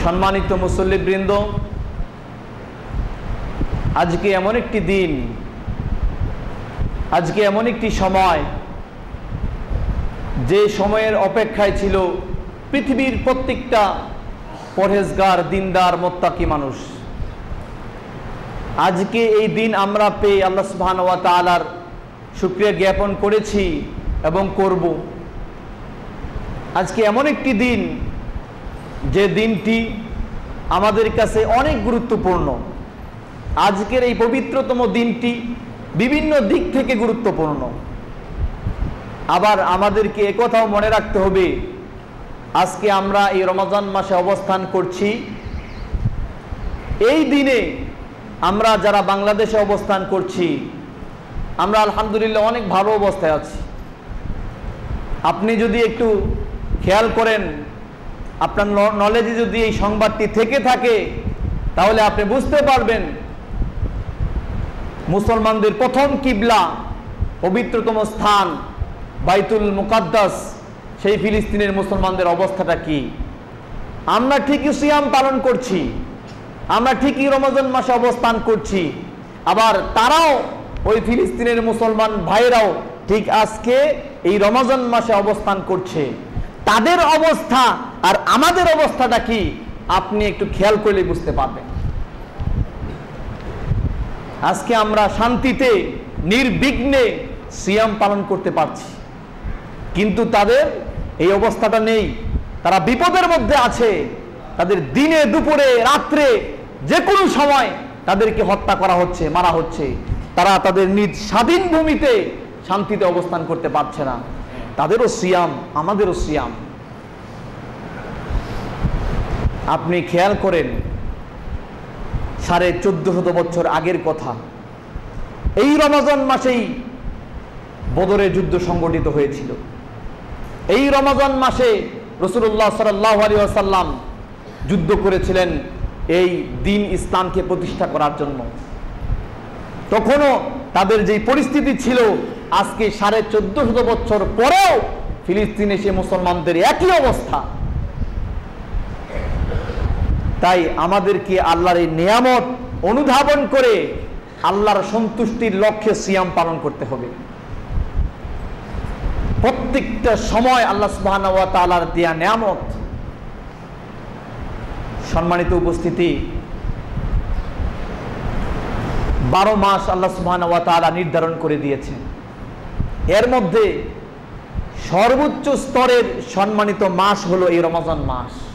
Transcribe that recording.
সম্মানিত মুসল্লিবৃন্দ, আজকে এমন একটি দিন, আজকে এমন একটি সময়, যে সময়ের অপেক্ষায় ছিল পৃথিবীর প্রত্যেকটা পরহেজগার, দিনদার, মুত্তাকি মানুষ। আজকে এই দিন আমরা পেয়ে আল্লাহ সুবহানাহু ওয়া তাআলার শুকরিয়া জ্ঞাপন করেছি এবং করব। আজকে এমন একটি দিন, যে দিনটি আমাদের কাছে অনেক গুরুত্বপূর্ণ। আজকের এই পবিত্রতম দিনটি বিভিন্ন দিক থেকে গুরুত্বপূর্ণ। আবার আমাদেরকে একথাও মনে রাখতে হবে, আজকে আমরা এই রমজান মাসে অবস্থান করছি। এই দিনে আমরা যারা বাংলাদেশে অবস্থান করছি, আমরা আলহামদুলিল্লাহ অনেক ভালো অবস্থায় আছি। আপনি যদি একটু খেয়াল করেন, আপনার নলেজে যদি এই সংবাদটি থেকে থাকে, তাহলে আপনি বুঝতে পারবেন মুসলমানদের প্রথম কিবলা, পবিত্রতম স্থান বাইতুল মুকাদ্দাস, সেই ফিলিস্তিনের মুসলমানদের অবস্থাটা কি। আমরা ঠিকই সিয়াম পালন করছি, আমরা ঠিকই রমজান মাসে অবস্থান করছি, আবার তারাও, ওই ফিলিস্তিনের মুসলমান ভাইরাও ঠিক আজকে এই রমজান মাসে অবস্থান করছে। তাদের অবস্থা আর আমাদের অবস্থাটা কি, আপনি একটু খেয়াল করলে বুঝতে পারবেন। আজকে আমরা শান্তিতে নির্বিঘ্নে সিয়াম পালন করতে পারছি, কিন্তু তাদের এই অবস্থাটা নেই। তারা বিপদের মধ্যে আছে। তাদের দিনে, দুপুরে, রাত্রে, যে কোনো সময় তাদেরকে হত্যা করা হচ্ছে, মারা হচ্ছে। তারা তাদের নিজ স্বাধীন ভূমিতে শান্তিতে অবস্থান করতে পারছে না। তাদেরও সিয়াম, আমাদেরও সিয়াম। আপনি খেয়াল করেন, 1450 বছর আগের কথা, এই রমজান মাসেই বদরের যুদ্ধ সংগঠিত হয়েছিল। এই রমজান মাসে রাসূলুল্লাহ সাল্লাল্লাহু আলাইহি ওয়াসাল্লাম যুদ্ধ করেছিলেন এই দ্বীন ইসলামকে প্রতিষ্ঠা করার জন্য। তখনও তাদের যে পরিস্থিতি ছিল, আজকে 1450 বছর পরেও ফিলিস্তিনে সে মুসলমানদের একই অবস্থা। তাই আমাদেরকে আল্লাহর এই নিয়ামত অনুধাবন করে আল্লাহর সন্তুষ্টির লক্ষ্যে সিয়াম পালন করতে হবে। প্রত্যেকটা সময় আল্লাহ সুবহানাহু ওয়া তাআলার দেয়া নিয়ামত। সম্মানিত উপস্থিতি, 12 মাস আল্লাহ সুবহানাহু ওয়া তাআলা নির্ধারণ করে দিয়েছেন। এর মধ্যে সর্বোচ্চ স্তরের সম্মানিত মাস হলো এই রমজান মাস।